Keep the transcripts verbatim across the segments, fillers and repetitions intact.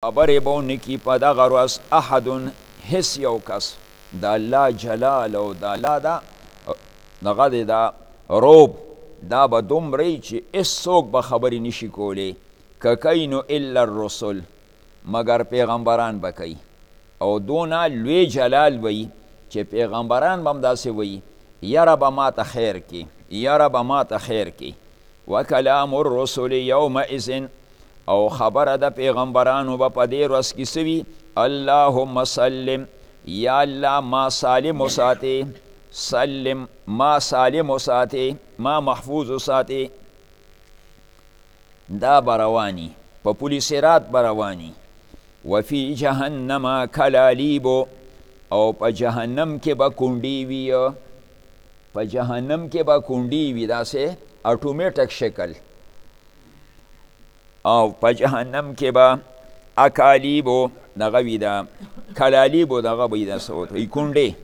خبرې به ونکي په دغه ورځ احد هیڅ یو کس د الله جلال او د الله دا دغه دی دا روب دا به دومره چې هېڅوک به خبرې نشي کولی که کوي نو الا الرسل مګر پیغمبران به کوي او دونه لوی جلال به وي چې پیغمبران به هم داسې وایي یاره به ما ته خیر کې یاره به ما ته خیر کې وکلام الرسل یومئذ او خبره د پیغمبرانو به په دې ورځ کې څه وي اللهم سلم یا الله ما سالم وساتې سلم ما سالم وساتې ما محفوظ وساتې دا به رواني په پولیسرات به رواني وفي جهنم کلالیب او په جهنم کې به کونډې وي په جهنم کې به کونډې وي داسې اټومیټک شکل او په جهنم کې به اکالیبو دغه وي دا کلالیبو دغه به یې دا څه ورته وایي کونډې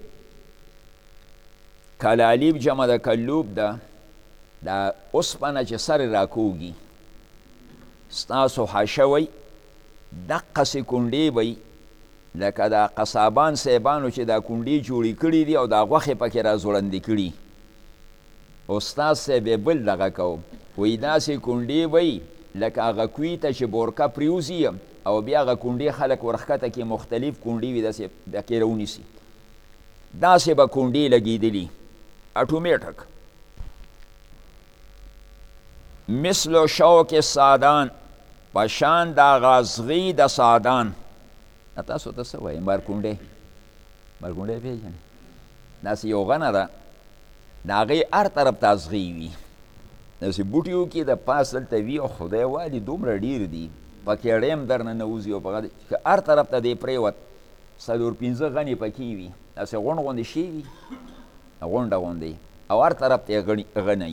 کلالیب جمع د کلوب ده دا اوسپنه چې سر راکوږي ستاسو حشه وی دقسې کونډې به لکه دا قصابان صاحبانو چې دا کونډې جوړې کړي دي او دا غوښې پکې را زوړندې کړي استاد صاحب یې بل دغه کو وایي داسې کونډې به لکه هغه کوي ته چې بورکه پریوزي او بیا هغه کونډې خلک ورښکته کې مختلف کونډې وي داسې پکې راونیسي داسې به کونډې لګېدلي اټومیټک مثل شوک سادان په شان د غازغي د سادان تاسو ته څه وایي مرکونډې مرکونډې پېژنئ داسې یو غنه ده د هغې هر طرف ته ازغي وي داسې بوټیو کې د پاس دلته وي او خدای والي دومره ډېر دي پکې ډیم در نه نوځي او په هر طرف ته دی پرېوت څلور پنځه غنې پکې وي داسې غونډ غوندې شی وي غونډه غوندې او هر طرف ته یې غنی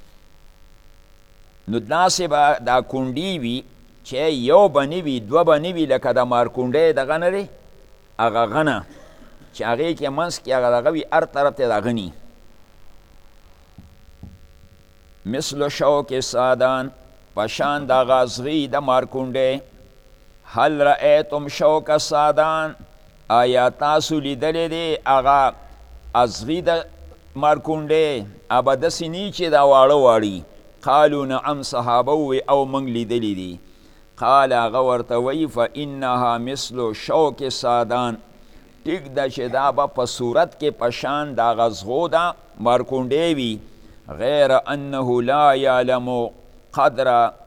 نو داسې به دا کونډې وي چې یو به نه وي دوه به نه وي لکه د مارکونډۍ دغه نه دی هغه غنه چې هغې کې منځ کې هغه دغه وي هر طرف ته د غني مثل شوک سادان پشان د غازغي د مارکونډۍ هل رأیتم شوک سادان آیا تاسو لیدلی دی هغه ازغي د مارکونډۍ هغه داسې نی چې دا واړه واړي قالو نعم صحابه وی او موږ لیدلی دي قال هغه ورته وایي فانها مثل شوک سادان ټیک ده چې دا به په صورت کې په شان د غزغو د مارکونډۍ وي غیر انه لا یعلم قدر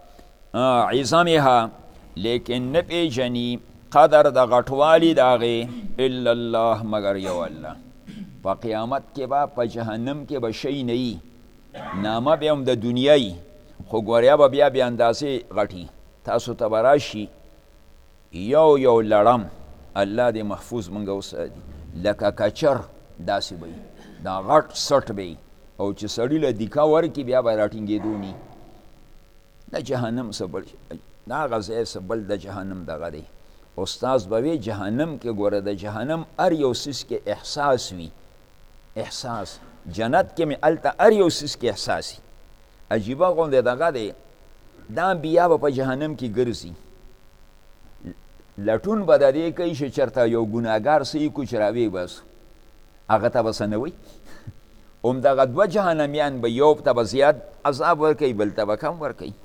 عظمها لیکن نه پیژني قدر د غټوالي د هغې الا الله مگر یو الله په قیامت کې به په جهنم کې به شی نه وي نامه به هم د دنیا وي خو ګوریا به بیا بې اندازې غټي تاسو ته به راشي یو یو لړم الله دې محفوظ موږ وساتي لکه کچر داسې به دا غټ سټ به او چې سړي له دیکا ورکړي بیا به راټینګېدو ني د جهنم څه بل دا هغه ځای څه بل د جهنم دغه دی استاذ به وی جهنم کې ګوره د جهنم هر یو څیز کې احساس وي احساس جنت کې مې هلته هر یو څیز کې احساس وي عجیبه غوندې دغه دی دا انبیا به په جهنم کې ګرځي لټون به د دې کوي چې چېرته یو ګناهګار څه یې کوچ راوی بس هغه ته به څه نه وایي همدغه دوه جهنمیان به یو ته به زیات عذاب ورکوي بل ته به کم ورکوي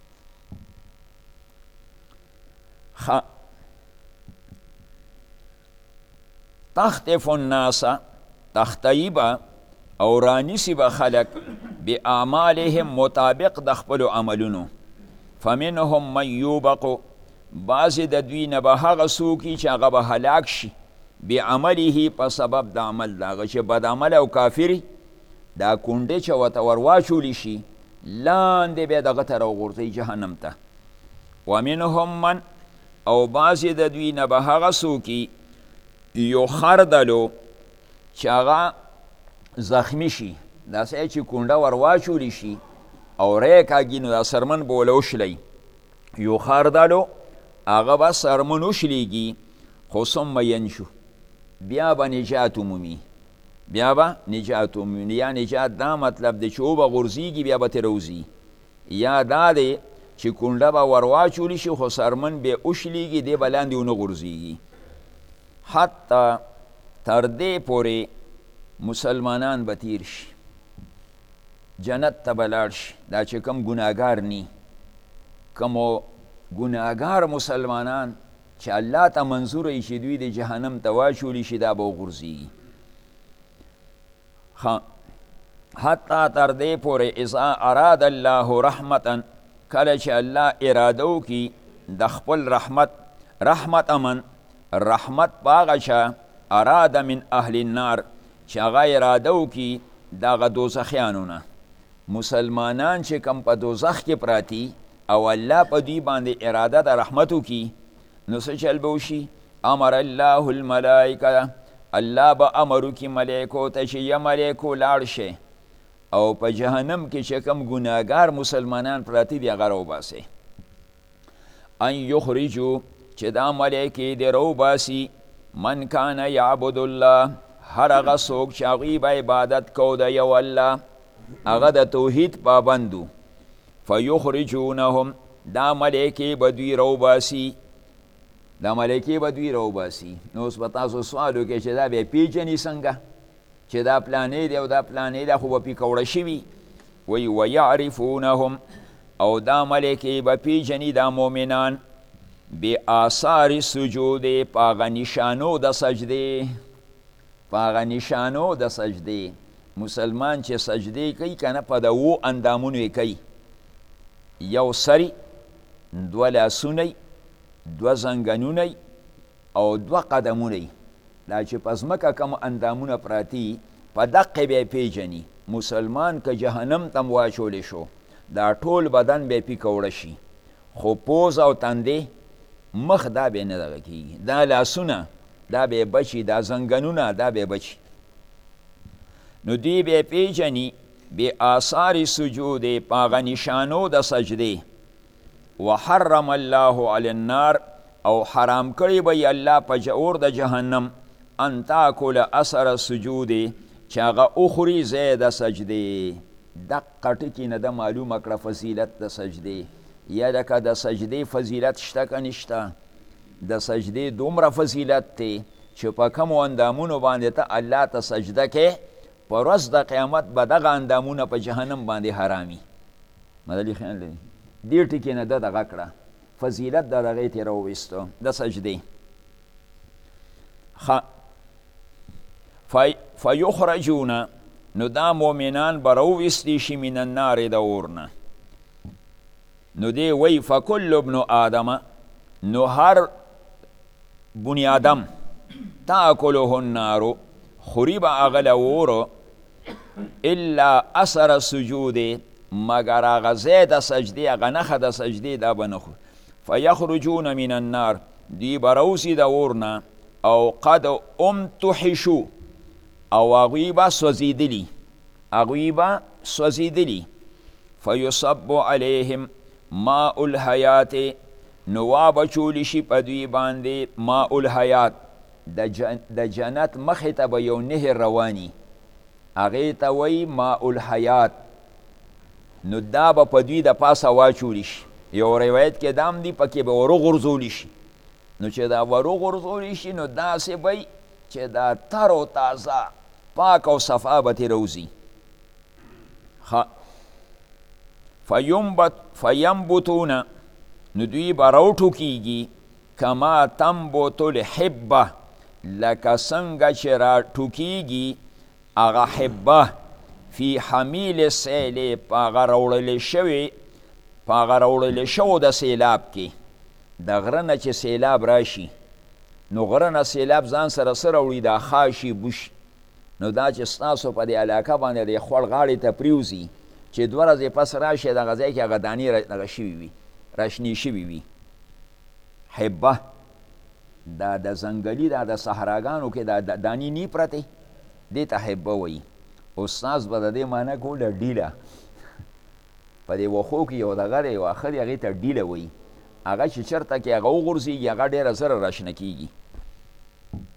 تختف الناس تختیی به او رانیسی به خلق باعمالهم مطابق د خپلو عملونو فمنهم من یوبقو بعضې د دوی نه به هغه څوک چې هغه به هلاک شي بعمله په سبب د عمل د هغه چې بد عمل او کافري دا کونډې چې ورته ور واچولی شي لاندې بیا دغه ته راوغورځوي جهنم ته ومنهم من او بعضې د دوی نه به هغه څوک یخردلو چې هغه زخمی شي داسې چې کونډه ور واچولی شي او ری کاږي نو دا سرمن به وله وشلی یخردلو هغه به سرمن وشلیږي خو ثم ینشو بیا به نجات عمومي بیا به نجات عمومي یا نجات دا مطلب دی چې او به غورځېږي بیا به ترې وځي یا دا دی چې کونډه به ور واچولی شي خو څرمن بې وشلیږي دی به لاندې ونه غورځېږي. حتی تر دې پورې مسلمانان به تیر شي، جنت ته به لاړ شي. دا چې کوم ګناهګار نی، کومو ګناهګار مسلمانان چې الله ته منظوره یي چې دوی د جهنم ته واچولی شي دا به وغورځېږي. حتی تر دې پورې اذا اراد الله رحمتا، کله چې الله اراده وکړي د خپل رحمت، رحمت امن رحمت په هغه چا اراده من اهل النار چې هغه اراده وکړي د هغه دوزخیانو نه. مسلمانان چې کوم په دوزخ کې پراتی او الله په دوی باندې اراده د رحمت وکړي نو څه چل به وشي؟ امر الله الملائکه، الله به امر وکړي ملایکو ته چې یا ملایکو لاړ شئ او په جهنم کې چې کوم ګناهګار مسلمانان پراتی دي هغه راوباسئ. ان یخرجو، چې دا ملایکې دې راوباسي من کان یعبد الله، هر هغه څوک چې هغوی به عبادت کو د یو الله، هغه د توحید پابندو. فیخرجونهم، دا ملایکې به دوی راوباسي، دا ملایکې به دوی راوباسي. نو اوس به تاسو سوال وکړئ چې دا بیا پیژني څنګه چې دا پلانې دی او دا پلانې ده، خو به پې کوړه شوي. وی ویعرفونهم، او دا ملایکې به پیژني دا مؤمنان بآثار سجود، په هغه نشانو د سجدې، په هغه نشانو د سجدې. مسلمان چې سجدې کوي که نه په د اوو اندامونو یې کوي، یو سری، دوه لاسونه، دوه زنګنونه او دوه قدمونه. دا چې په ځمکه کوم اندامونه پراتی په دقې به یې پیژني. مسلمان که جهنم ته واچولی شو دا ټول بدن به یې پې کوړه شي، خو پوز او تندې مخ دا به یې نه دغه کېږي، دا لاسونه دا به یې بچي، دا زنګنونه دا به یې بچي. نو دوی به یې پیژني بآثار سجود، په هغه نشانو د سجدې. وحرم الله علی النار، او حرام کړی به یې الله په اور د جهنم ان تاکل اثر سجود، چې هغه اخوري ځای د سجدې. دقه ټکي نه ده معلومه کړه فضیلت د سجدې، یا لکه د سجدې فضیلت شته که نشته؟ د سجدې دومره فضیلت دی چې په کومو اندامونو باندې ته الله ته سجده کې، په ورځ د قیامت به دغه اندامونه په جهنم باندې حرامي. مدلي خیال لري دې ټکي نه ده دغه کړه، فضیلت د هغې ترې راوویستو د سجدې. فیخرجون، نو دا مؤمنان به راوویستی شي من النار د اور نه. نو دی وی فکل ابن آدم، نو هر بنی آدم تاکله النار، خوری به هغه له اور، الا اثر سجود، مگر هغه ځای د سجدې، هغه نښه د سجدې دا به نه خوري. فیخرجون من النار، دی به راوځي د اور نه. او قد امتحشو، او هغوی به سوځېدلي، هغوی به سوځېدلي. فیصب علیهم ماء الحیات، نو وابچولی شي په دوی باندې ماء الحیات، د جنت مخې ته به یو نهر رواني، هغې ته وایي ماء الحیات. نو دا به په دوی د پاسه واچولی شي. یو روایت کې دام دی پکې به ورغورځولی شي. نو چې دا ورغورځولی شي نو داسې به چې دا تر و تازه پاک او صفا به ترې راوځي. فینبتون، نو دوی به راوټوکېږي کما تنبت الحبه، لکه څنګه چې راټوکېږي هغه حبه فی حمیل السیل، په هغه راوړلې شوې، په هغه راوړلې شوو د سیلاب کې. د غره نه چې سیلاب راشي نو غره نه سیلاب ځان سره څه راوړي؟ دا خاشي بوش. نو دا چې ستاسو په دې علاقه باندې د خوړ غاړې ته پریوځي چې دوه ورځې پس راشي دغه ځای کې هغه دانې دغه شوي وي، راشنې شوي وي. حبه دا د ځنګلي، دا د صحراګانو کې دا دانې نی پرتې، دې ته حبه وایي. استاذ به د دې معنی کوله ډیله، په دې وښو کې یو دغه دی، یو اخر هغې ته ډیله وایي. هغه چې چېرته کې هغه وغورځېږي هغه ډېره زره راشنه کېږي.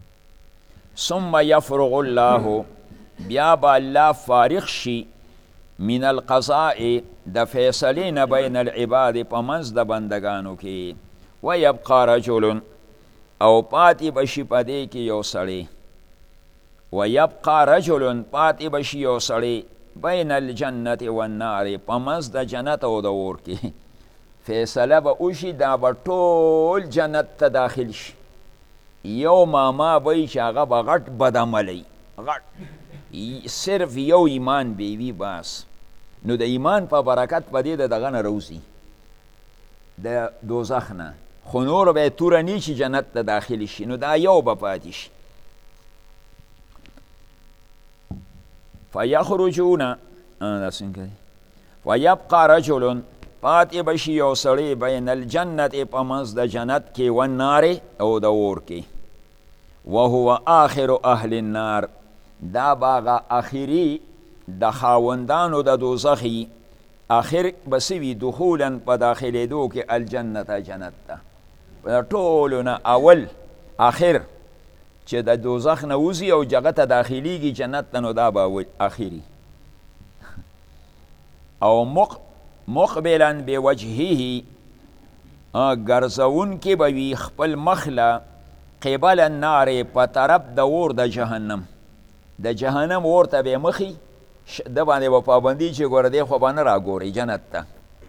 ثم یفرغ الله، بیا به الله فارغ شي من القضاء د فیصلې نه بین العباد په منځ د بندګانو کې ویبقا رجل او پاتې بشي په دې کې یو سړی ویبقا رجل پاتې بشي یو سړی بین الجنت والنار په منځ د جنت او د اور کې فیصله به وشي دا به ټول جنت ته داخل شي یو ماما به وي چې هغه به غټ بدعملی غټ صرف یو ایمان به وي بس نو د ایمان په برکت په دې د دغه نه روځي د دوزخ نه خو نور به یې توره نی چې جنت ته داخل شي نو دا یو به پاتې شي فیخرجون ویبقا رجل پاتې به شي یو سړی بین الجنت په منځ د جنت کې والنار او د اور کې وهو آخر اهل النار دا باغه اخري د خاوندانو د دوزخي آخر بسوي دخولا په داخلېدو کې الجنت جنت ته په ټولو نه اول آخر چې د دوزخ نه وځي او جګه ته داخلیږي جنت ته نو دا به اخري او مق مقبلا بوجهه ګرځون کې به وي خپل مخله قبل النار په طرف د اور د جهنم د جهنم اور ته به مخي د باندې به پابندي چې ګوره دی خو به نه راګوري جنت ته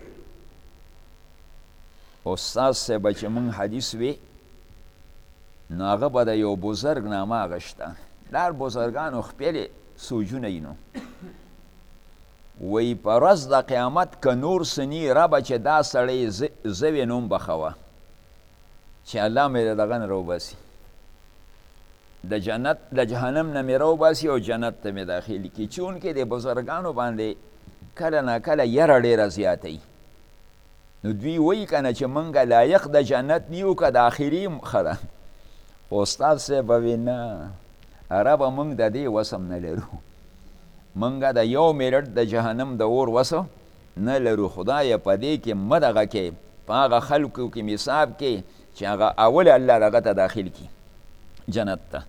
استاد صاحب چې موږ حدیث وی نو هغه به د یو بزرګ نامه اخیسته لار بزرګانو خپلې سوجونه یې نو وی په ورځ د قیامت که نور سني ربه چې دا سړی زه وې نوم بخوه چې الله مې د دغه نه راوباسي د جنت د جهنم نه مې راوباسي او جنت ته مې داخل کړي چونکې د بزرګانو باندې کله نه کله یره ډېره زیاته نو دوی وایي که نه چې موږ لایق د جنت نیو که د آخري ښه ده استاد صاحب به وي نه ربه موږ د دې وسم نه لرو منګه د یو میرټ د جهنم د اور وسو نه لرو خدای په دې کې مدغه کې په هغه خلکو کې حساب کې چې هغه اول الله هغه ته داخل کی جنت ته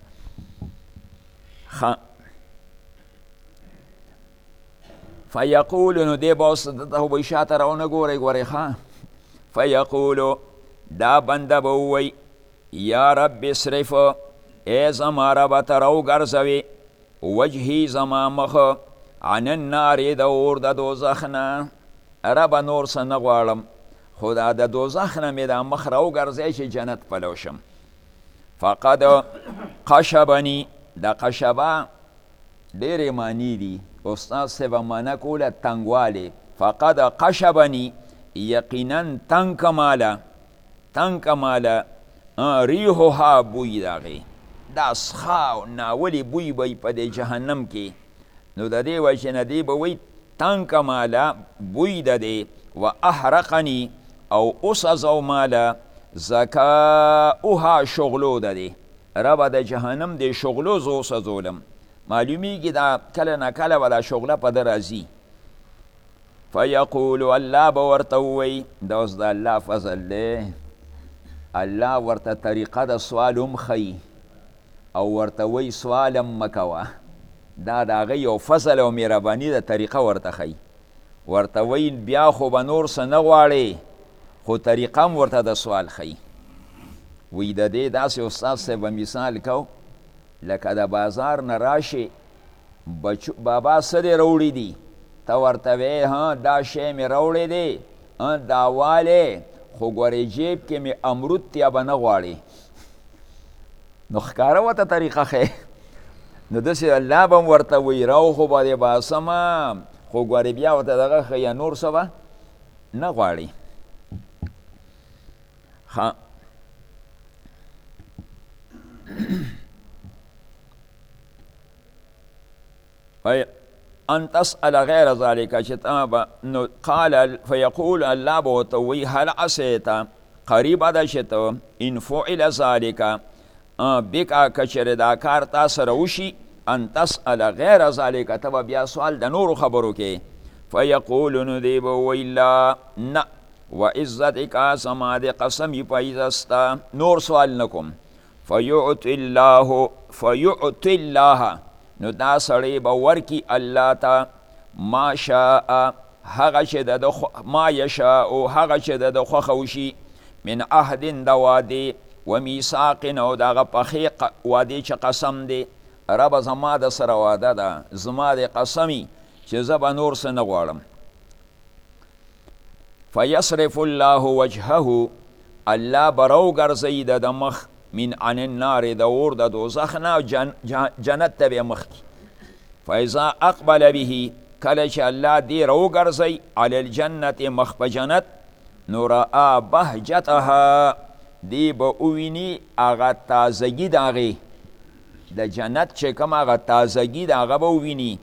فیقول نو دی به اوس دته به شاته راونه ګورئ ګورئ ښه فیقولو دا بنده به ووایي یا رب اصرف ای زما ربه ته راوګرځوې وجهی زما مخ عن النار د اور د دوزخ نه ربه نور څه نه غواړم خو دا د دوزخ نه مې دا مخ راوګرځی چې جنت پلو شم فقد قشبني د قشبه ډېرې معنی دي استاد صاحب معنا کوله تنګوالی فقد قشبني یقینا تنګ کماله تنګ کماله ریحها بوی د هغې دا سخا ناولی بوی به په د جهنم کې نو د دې وجې نه دی به وایي تنګ کماله بوی د دی و احرقني او اسزو ماله زکاؤها شغلو د دی ربه د جهنم د شغلو زه وسزولم معلومیږي دا کله نه کله به دا شغله په ده راځي فیقول الله به ورته ووایي دا اوس د الله فضل دی الله ورته طریقه د سوال هم ښیي او ورته وی سوالم مکوه دا د هغه یو فضل او مهرباني د طریقه ورته ښیي ورته وی بیا خو به نور څه نه غواړې خو طریقه هم ورته د سوال ښیي وی د دې داسې استاد صاحب مثال کو لکه د بازار نه راشې بابا څه دې راوړي دي ته ورته وی ها دا شی مې راوړی دی دا والی خو ګورې جیب کې مې امرود تیا به نه غواړې نو ښکاره ورته طریقه ښیي نو داسې الله به هم ورته وایي راو خو به دې باسمه خو ګورې بیا ورته دغه ښیي نور څه به نه غواړي ښه ان تسأل غیر ذلك چې تا نو قال فیقول الله به ورته وایي هل عصیت قریبه ده چې ته ان فعل ذلك بکا کچر دا کار تا سره وشي ان تسأل غیر ذلك ته به بیا سوال د نورو خبرو کې فیقول نو دی به وایي لا نه و عزتک زما د قسم په عزت نور سوال نه کوم فیعطي الله فیعطي الله نو دا سړی به ورکي الله ته ما شاء هغه چې د ما یشاء هغه چې د خوښه وشي من عهد د وعدې و میثاق او دغه پخې وعدې چې قسم دی ربه زما د سره وعده ده زما د قسمي چې زه به نور څه نه غواړم فیصرف الله وجهه الله به راوګرځوي د د مخ من عن النار د اور د دوزخ نه جن جنت ته به مخ کي فاذا اقبل به کله چې الله دې راوګرځوي علی الجنت مخ په جنت نو رأى بهجتها دی به وویني هغه تازګي د هغې د جنت چې کوم هغه تازګي د هغه به وویني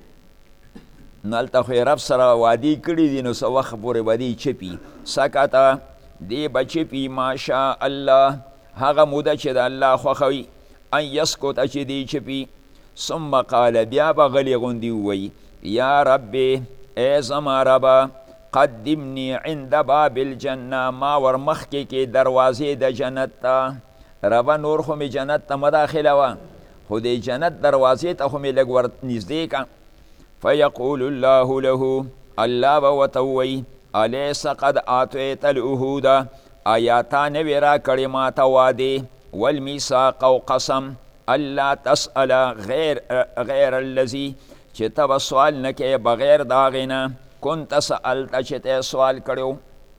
نو هلته خو یې رب سره وعدې کړي دي نو څه وخت پورې به دی چپي سکته دی به چپي ماشاء الله هغه موده چې د الله خوښوي ان یسکته چې دی چپي ثم قال بیا به غلې غوندې ووایي یا ربې ای زما ربه قدمني عند باب الجنه ما ور مخکې کې دروازې د جنت ته ربه نور خو مې جنت ته مه داخلوه خو د جنت دروازې ته خو مې لږ ور نږدې که فیقول الله له الله به ورته ووایي الیس قد آتیت العهود آیا تا نوې را کړې ما ته وعدې والمیثاق او قسم الله تسأل غیر غیر الذي چې ته به سوال نه کوې بغیر د هغې نه كنت سألت چې ته سوال کړو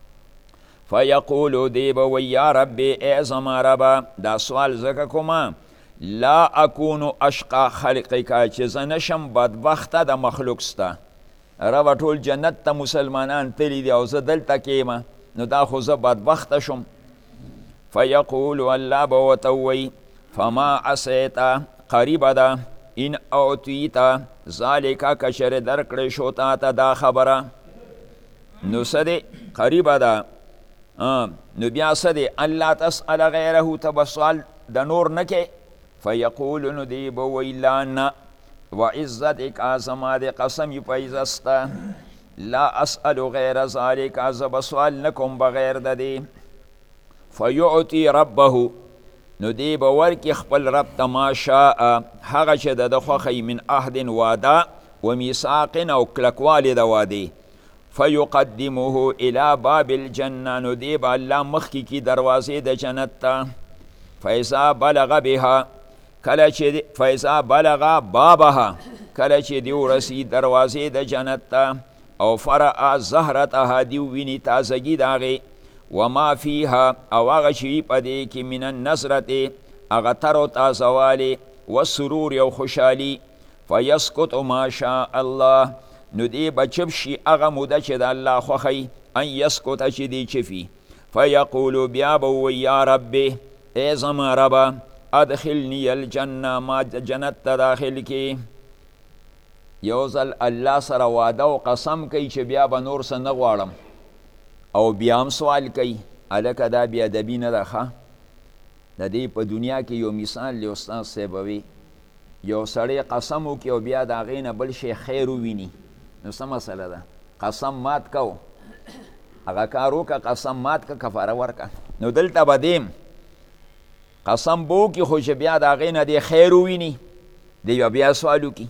فیقولو دی به وی یا ربی ای زما ربه دا سوال ځکه کومه لا اکونو اشقا خلقکا چې زه نشم بدبخته د مخلوق سته ربه ټول جنت ته مسلمانان تللی دي او زه دلته کیمه نو دا خو زه بدبخته شم فیقولو الله به ورته ووایي فما عصیته قریبه ده ان اوتیتا ذالکا کشر درکړی شو تا ته دا خبره نو څه دی قریبه ده نو بیا څه دی الله تسأل غیره ته به سوال د نور نه کې فیقول نو دی به وایي لا نه وعزتک زما د قسم په عزت سته لا اسأل غیر ذالک زه به سوال نه کوم بغیر د دې فیعطي ربه نو دی به ورکي خپل رب ته ما شاء هغه چې د ده خوښوي من عهد واده و میثاق او کلکوالې د وعدې فیقدمه الى باب الجنه نو دی به الله مخکې کي دروازې د جنت ته فاذا بلغ بها کله چې فاذا بلغ بابها کله چې دی ورسي دروازې د جنت ته او فرأ زهرتها دی ویني تازګي د هغې وما فيها او هغه شي په دې کې من النصرت هغه تر او تازهوالی والسرور او خوشحالي فیسکت ما شاء الله نو دی به چپ شي هغه موده چې د الله خوښوي ان یسکته چې دی چپي فیقولو بیا به ووایي یا ربې ای زما ربه ادخلني الجنه ما جنت ته داخل کې یو ځل الله سره واده او قسم کوي چې بیا به نور څه نه غواړم او بیا هم سوال کوي هلکه دا بیا ادبي نه ده ښه د دې په دنیا کې یو مثال دی استاد صاحب وي یو سړی قسم وکړي او بیا د هغې نه بل شی خیر وویني نو څه مسله ده قسم مات کو هغه کار وکړه قسم مات که کفاره ورکړه نو دلته به دیم قسم به وکړي خو چې بیا د هغې نه دی خیر وویني دی به بیا سوال وکړي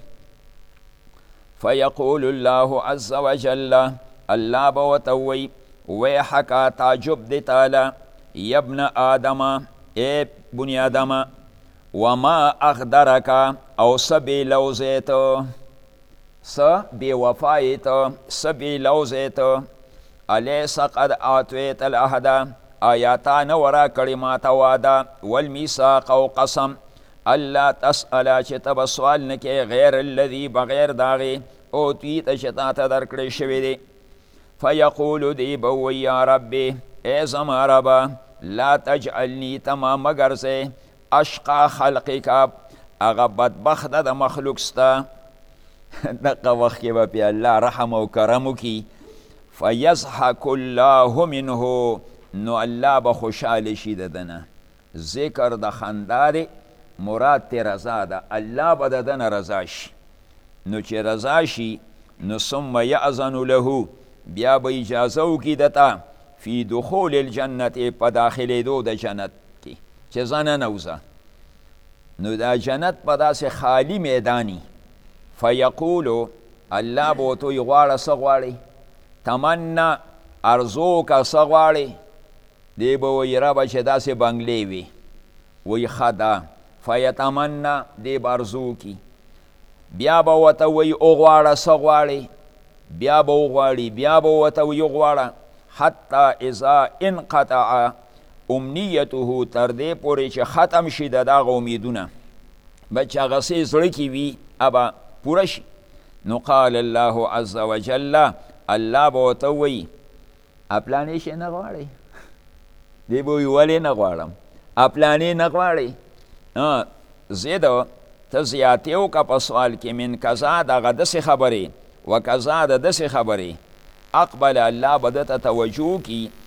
فیقول الله عز وجل الله به ورته ووایي ویحکا تعجب دی تعالی یبن آدم ای بنی آدم وما اخدرکا او سبی لوزیت سبی وفایت سبی لوزیت الیس قد آتویت العهد آیاتا نورا کړي ما ته واده والمیثاق او قسم الله تسأل چې ته به سوال نه کې غیر الذي بغیر د هغې اوتیته چې تا ته درکړی شوی دی فیقول دی به ووایي یا ربې ای زما ربه لا تجعلني تما مګرځې اشقا خلقک هغه بدبخته د مخلوق سته دغه وخت کې به پې الله رحم او کرم وکړي فیضحک الله منه نو الله به خوشحاله شي د ده نه ذکر د خندا دی مراد تی رضا ده الله به د ده نه رضا شي نو چې رضا شي نو ثم یأذن له بیا به اجازه وکړي دته فی دخول الجنت په داخلېدو د جنت کې چې ځه ننوځه نو دا جنت په داسې خالی میدانی فیقولو الله به ورته وایي غواړه څه غواړې تمنا ارزوکه څه غواړې دی به وایي ربه چې داسې بنګلې وي وایي ښه ده فیتمنا دی به ارزو کي بیا به ورته وایي وغواړه څه غواړې بیا به وغواړي بیا به ورته وایي وغواړه حتی اذا انقطع امنیته تر دې پورې چې ختم شي د دغه امیدونه به چې هغه څه زړه کې وي هغه پوره شي نو قال الله عز وجل الله به ورته وایي پلانې شی نه غواړئ دی به وایي ولې نه غواړم پلانې نه غواړئ زیده ته زیاتې وکړه په سوال کې من کذا دغه داسې خبرې و کذا د داسې خبرې اقبل الله به ده ته توجه کي